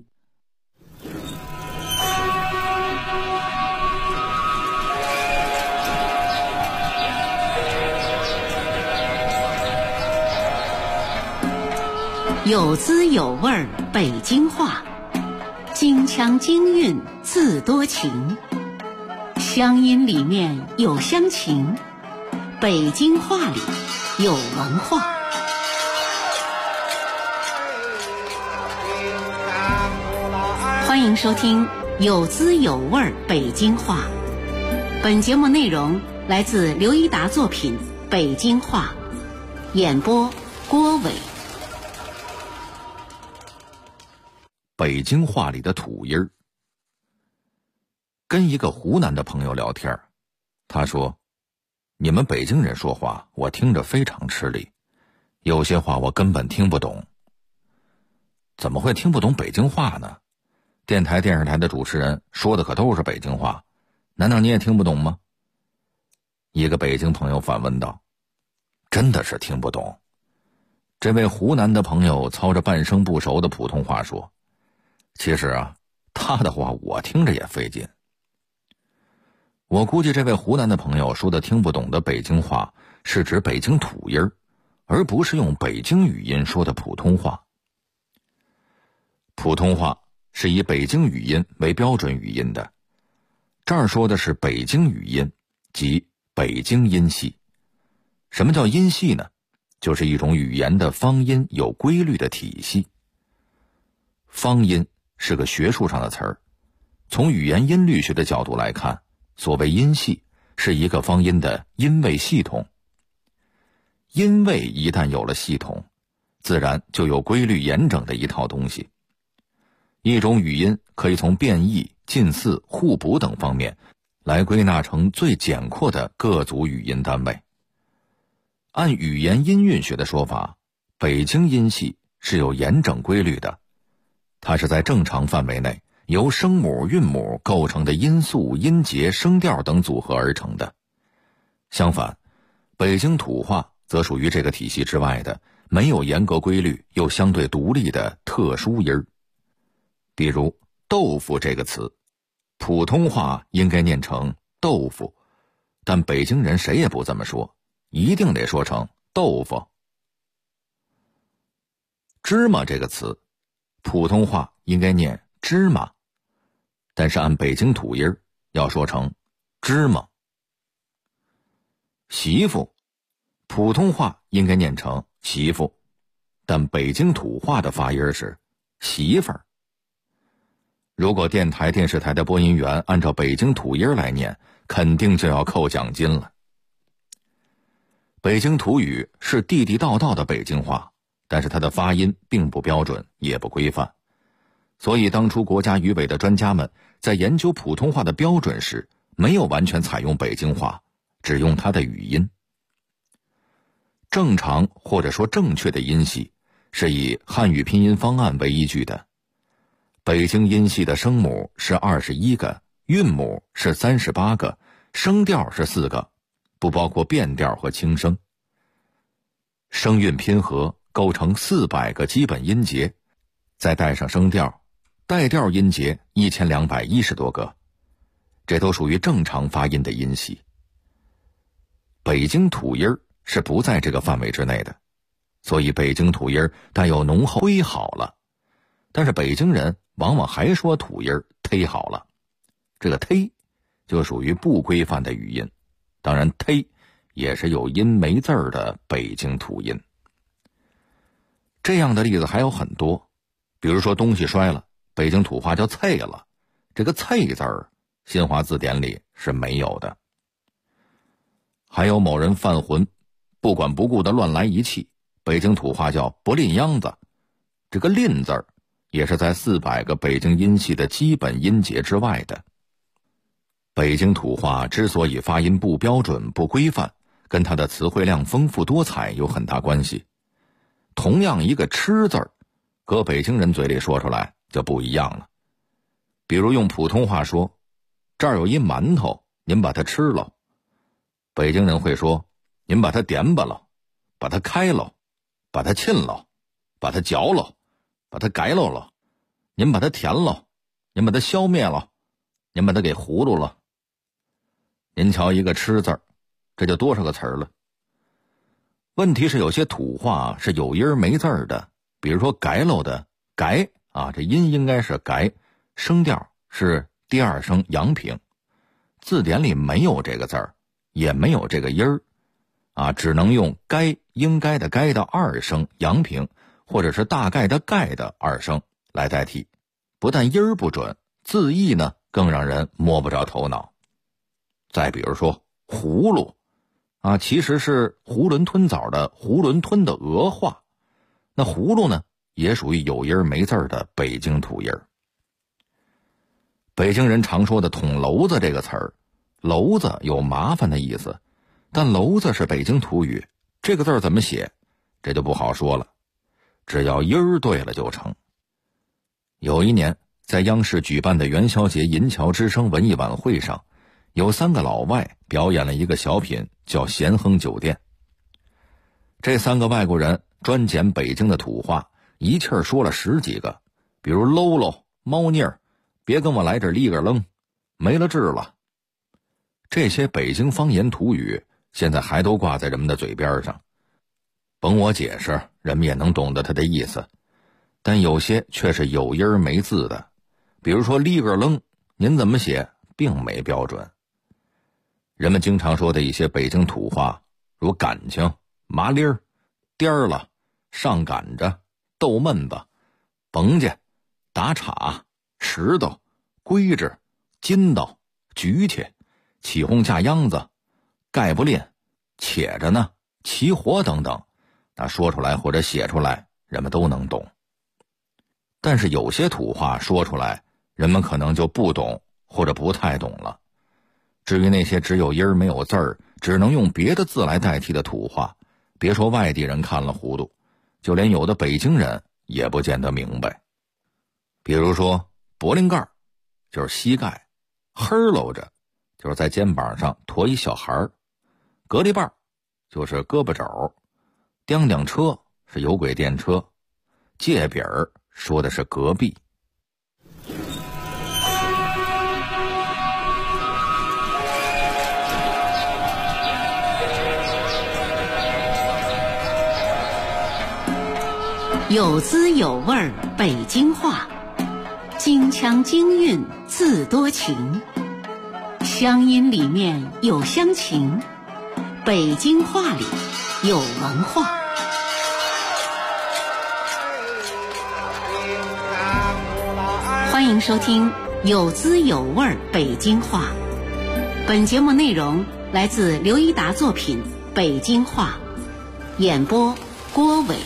有滋有味儿北京话，京腔京韵自多情，乡音里面有乡情，北京话里有文化。欢迎收听有滋有味儿北京话。本节目内容来自刘一达作品《北京话》，演播郭伟。 北京话里的土音儿。跟一个湖南的朋友聊天，他说：“你们北京人说话，我听着非常吃力，有些话我根本听不懂。”怎么会听不懂北京话呢？电台、电视台的主持人说的可都是北京话，难道你也听不懂吗？一个北京朋友反问道：“真的是听不懂。”这位湖南的朋友操着半生不熟的普通话说：“其实啊，他的话我听着也费劲。”我估计这位湖南的朋友说的听不懂的北京话是指北京土音儿，而不是用北京语音说的普通话。普通话是以北京语音为标准语音的，这儿说的是北京语音，即北京音系。什么叫音系呢？就是一种语言的方音有规律的体系。方音是个学术上的词儿，从语言音律学的角度来看，所谓音系是一个方音的音位系统。音位一旦有了系统，自然就有规律严整的一套东西。一种语音可以从变异、近似、互补等方面来归纳成最简括的各组语音单位。按语言音韵学的说法，北京音系是有严整规律的，它是在正常范围内由声母、韵母构成的音素、音节、声调等组合而成的。相反，北京土话则属于这个体系之外的没有严格规律又相对独立的特殊音儿。比如豆腐这个词，普通话应该念成豆腐，但北京人谁也不这么说，一定得说成豆腐。芝麻这个词，普通话应该念芝麻，但是按北京土音儿要说成芝麻。媳妇，普通话应该念成媳妇，但北京土话的发音是媳妇儿。如果电台、电视台的播音员按照北京土音来念，肯定就要扣奖金了。北京土语是地地道道的北京话，但是它的发音并不标准，也不规范。所以当初国家语委的专家们在研究普通话的标准时，没有完全采用北京话，只用它的语音。正常或者说正确的音系是以汉语拼音方案为依据的。北京音系的声母是21个，韵母是38个，声调是4个，不包括变调和轻声。声韵拼合构成400个基本音节，再带上声调，带调音节1210多个，这都属于正常发音的音系。北京土音是不在这个范围之内的，所以北京土音带有浓厚忒好了，但是北京人往往还说土音忒好了，这个忒就属于不规范的语音， 当然忒也是有音没字儿的北京土音。这样的例子还有很多，比如说东西摔了，北京土话叫啐了，这个啐字儿新华字典里是没有的。还有某人犯浑，不管不顾的乱来一气，北京土话叫不吝秧子，这个吝字儿也是在400个北京音系的基本音节之外的。北京土话之所以发音不标准不规范，跟它的词汇量丰富多彩有很大关系。同样一个吃字儿，搁北京人嘴里说出来就不一样了。比如用普通话说，这儿有一馒头，您把它吃了，北京人会说，您把它点吧了，把它开了，把它沁了，把它嚼了，把它改了，您把它填了，您把它消灭了，您把它给糊涂了。您瞧一个吃字儿，这就多少个词儿了。问题是有些土话是有音没字儿的，比如说改喽的改啊，这音应该是改，声调是第二声阳平，字典里没有这个字儿，也没有这个音儿啊，只能用该应该的该的二声阳平，或者是大概的概的二声来代替。不但音儿不准，字义呢更让人摸不着头脑。再比如说葫芦啊，其实是囫囵吞枣的囫囵吞的俄话，那葫芦呢也属于有音没字的北京土音。北京人常说的捅娄子这个词儿，娄子有麻烦的意思，但娄子是北京土语，这个字怎么写这就不好说了，只要音儿对了就成。有一年在央视举办的元宵节银桥之声文艺晚会上，有3个老外表演了一个小品叫咸亨酒店。这3个外国人专捡北京的土话，一气儿说了10几个，比如喽喽、猫腻儿、别跟我来这立个愣、没了治了。这些北京方言土语现在还都挂在人们的嘴边上，甭我解释，人们也能懂得它的意思，但有些却是有音没字的，比如说立个愣，您怎么写并没标准。人们经常说的一些北京土话，如感情、麻利儿、颠儿了、上赶着、逗闷子、甭家、打岔、石头、规制、筋道、举起、起哄架秧子、盖不练、且着呢、齐活等等，那说出来或者写出来人们都能懂。但是有些土话说出来人们可能就不懂或者不太懂了。至于那些只有音没有字儿，只能用别的字来代替的土话，别说外地人看了糊涂，就连有的北京人也不见得明白。比如说脖领盖就是膝盖，黑搂着就是在肩膀上驮一小孩儿，隔离瓣就是胳膊肘，叮叮车是有轨电车，界饼说的是隔壁。 有滋有味北京话，京腔京韵字多情，乡音里面有乡情，北京话里有文化。欢迎收听有滋有味北京话。本节目内容来自刘一达作品《北京话》，演播郭伟。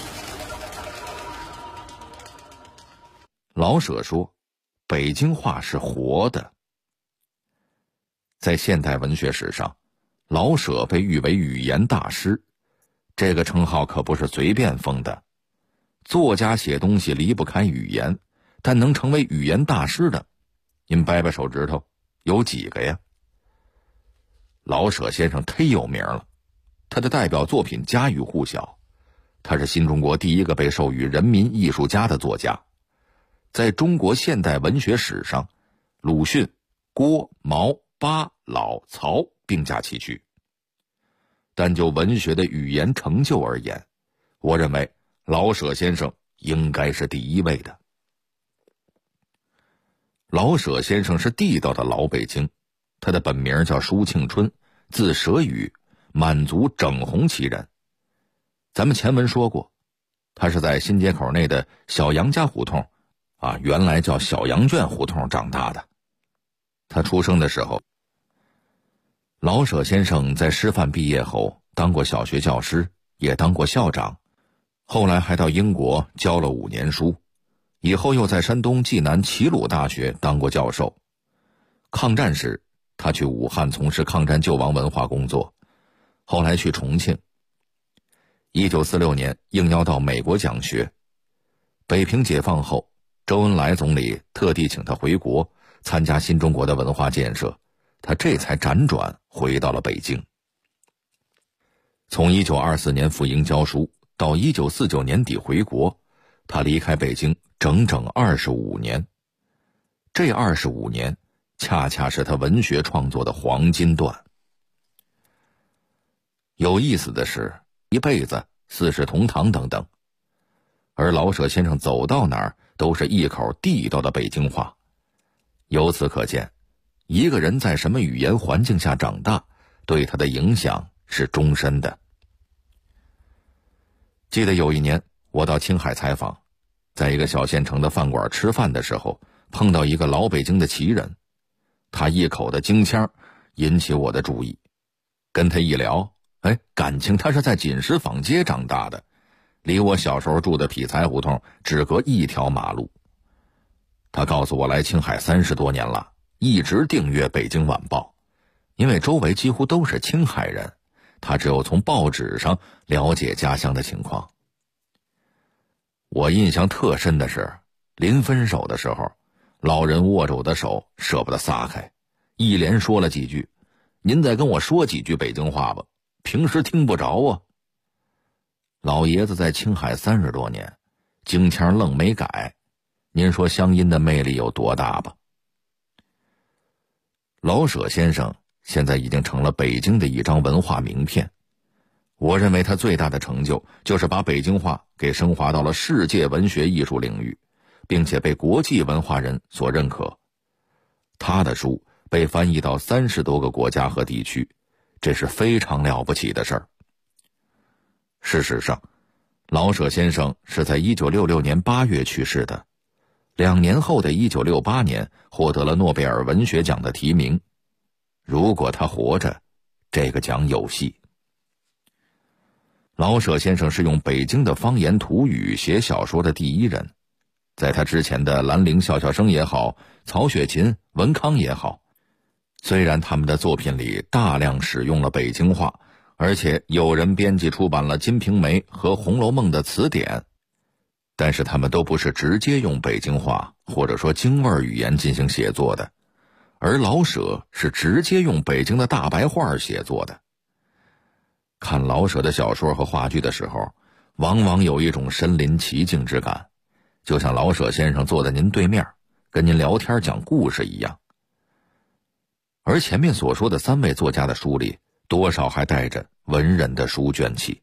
老舍说，北京话是活的。在现代文学史上，老舍被誉为语言大师，这个称号可不是随便封的。作家写东西离不开语言，但能成为语言大师的，您掰掰手指头，有几个呀？老舍先生忒有名了，他的代表作品家喻户晓，他是新中国第一个被授予人民艺术家的作家。在中国现代文学史上，鲁迅、郭、毛、巴、老、曹并驾齐驱。但就文学的语言成就而言，我认为老舍先生应该是第一位的。老舍先生是地道的老北京，他的本名叫舒庆春， 字舍宇，满族整红旗人。咱们前文说过，他是在新街口内的小杨家胡同原来叫小羊圈胡同长大的。他出生的时候，老舍先生在师范毕业后当过小学教师，也当过校长，后来还到英国教了5年书，以后又在山东济南齐鲁大学当过教授。抗战时，他去武汉从事抗战救亡文化工作，后来去重庆。1946年应邀到美国讲学。北平解放后，周恩来总理特地请他回国参加新中国的文化建设，他这才辗转回到了北京。从1924年赴英教书到1949年底回国，他离开北京整整25年。这25年恰恰是他文学创作的黄金段。有意思的是，一辈子四世同堂等等，而老舍先生走到哪儿都是一口地道的北京话。由此可见，一个人在什么语言环境下长大，对他的影响是终身的。记得有一年我到青海采访，在一个小县城的饭馆吃饭的时候，碰到一个老北京的旗人，他一口的京腔引起我的注意。跟他一聊，感情他是在锦石坊街长大的，离我小时候住的匹才胡同只隔一条马路。他告诉我来青海30多年了，一直订阅《北京晚报》，因为周围几乎都是青海人，他只有从报纸上了解家乡的情况。我印象特深的是，临分手的时候，老人握着我的手舍不得撒开，一连说了几句：“您再跟我说几句北京话吧，平时听不着啊。”老爷子在青海30多年，京腔愣没改，您说乡音的魅力有多大吧？老舍先生现在已经成了北京的一张文化名片。我认为他最大的成就就是把北京话给升华到了世界文学艺术领域，并且被国际文化人所认可。他的书被翻译到30多个国家和地区，这是非常了不起的事儿。事实上，老舍先生是在1966年8月去世的，2年后的1968年获得了诺贝尔文学奖的提名。如果他活着，这个奖有戏。老舍先生是用北京的方言土语写小说的第一人，在他之前的兰陵笑笑生也好，曹雪芹、文康也好，虽然他们的作品里大量使用了北京话，而且有人编辑出版了《金瓶梅》和《红楼梦》的词典，但是他们都不是直接用北京话或者说京味语言进行写作的，而老舍是直接用北京的大白话写作的。看老舍的小说和话剧的时候，往往有一种身临其境之感，就像老舍先生坐在您对面，跟您聊天讲故事一样。而前面所说的3位作家的书里，多少还带着文人的书卷气。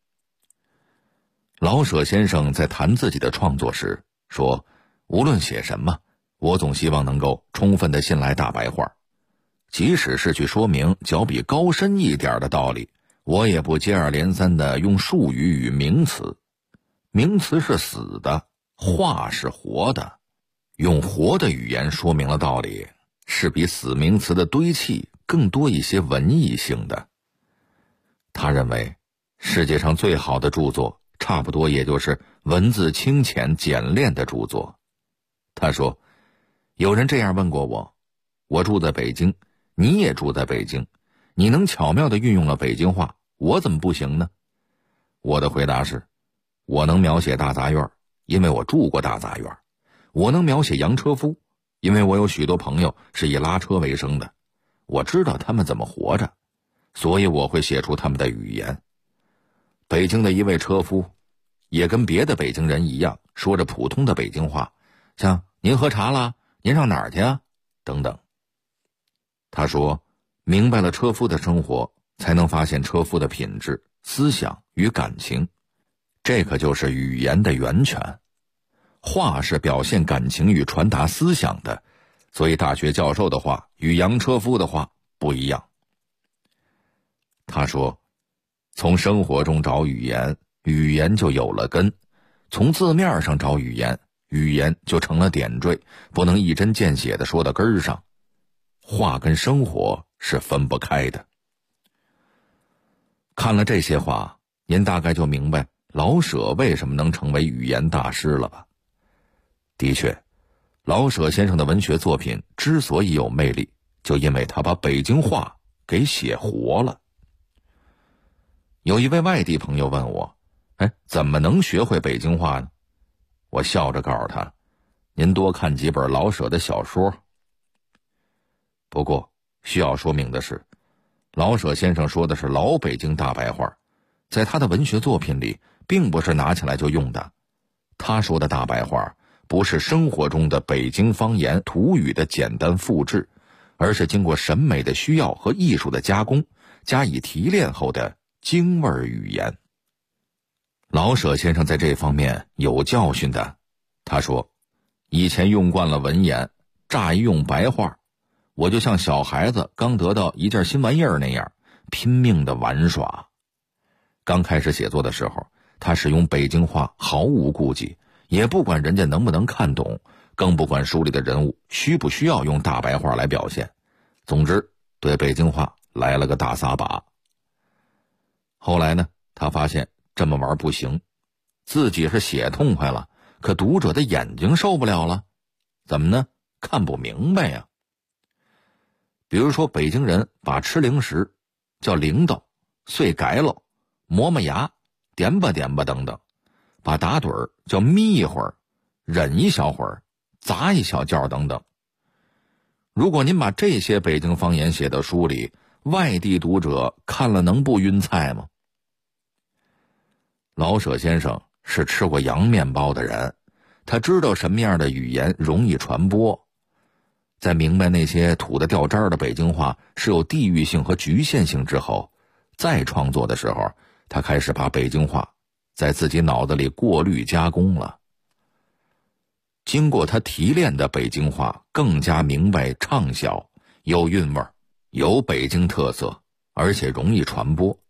老舍先生在谈自己的创作时说，无论写什么，我总希望能够充分地信赖大白话，即使是去说明较比高深一点的道理，我也不接二连三地用术语与名词。名词是死的，话是活的，用活的语言说明了道理，是比死名词的堆砌更多一些文艺性的。他认为，世界上最好的著作，差不多也就是文字清浅简练的著作。他说，有人这样问过我，我住在北京，你也住在北京，你能巧妙地运用了北京话，我怎么不行呢？我的回答是，我能描写大杂院，因为我住过大杂院；我能描写洋车夫，因为我有许多朋友是以拉车为生的，我知道他们怎么活着，所以我会写出他们的语言。北京的一位车夫也跟别的北京人一样，说着普通的北京话，像您喝茶了，您上哪儿去啊等等。他说，明白了车夫的生活，才能发现车夫的品质、思想与感情，这可就是语言的源泉。话是表现感情与传达思想的，所以大学教授的话与洋车夫的话不一样。 他说，从生活中找语言，语言就有了根；从字面上找语言，语言就成了点缀，不能一针见血地说到根儿上。话跟生活是分不开的。看了这些话，您大概就明白老舍为什么能成为语言大师了吧？的确，老舍先生的文学作品之所以有魅力，就因为他把北京话给写活了。有一位外地朋友问我，怎么能学会北京话呢？我笑着告诉他，您多看几本老舍的小说。不过需要说明的是，老舍先生说的是老北京大白话，在他的文学作品里并不是拿起来就用的。他说的大白话不是生活中的北京方言土语的简单复制，而是经过审美的需要和艺术的加工，加以提炼后的京味语言。老舍先生在这方面有教训的。他说，以前用惯了文言，乍一用白话，我就像小孩子刚得到一件新玩意儿那样，拼命的玩耍。刚开始写作的时候，他使用北京话毫无顾忌，也不管人家能不能看懂，更不管书里的人物需不需要用大白话来表现。总之，对北京话来了个大撒把。后来呢，他发现这么玩不行，自己是写痛快了，可读者的眼睛受不了了。怎么呢？看不明白呀。比如说，北京人把吃零食叫铃铛、碎改喽、磨磨牙、点吧点吧等等，把打盹儿叫眯一会儿、忍一小会儿、砸一小觉等等。如果您把这些北京方言写到书里，外地读者看了能不晕菜吗？老舍先生是吃过洋面包的人，他知道什么样的语言容易传播。在明白那些土的掉渣的北京话是有地域性和局限性之后，再创作的时候，他开始把北京话在自己脑子里过滤加工了。经过他提炼的北京话更加明白畅销，有韵味，有北京特色，而且容易传播。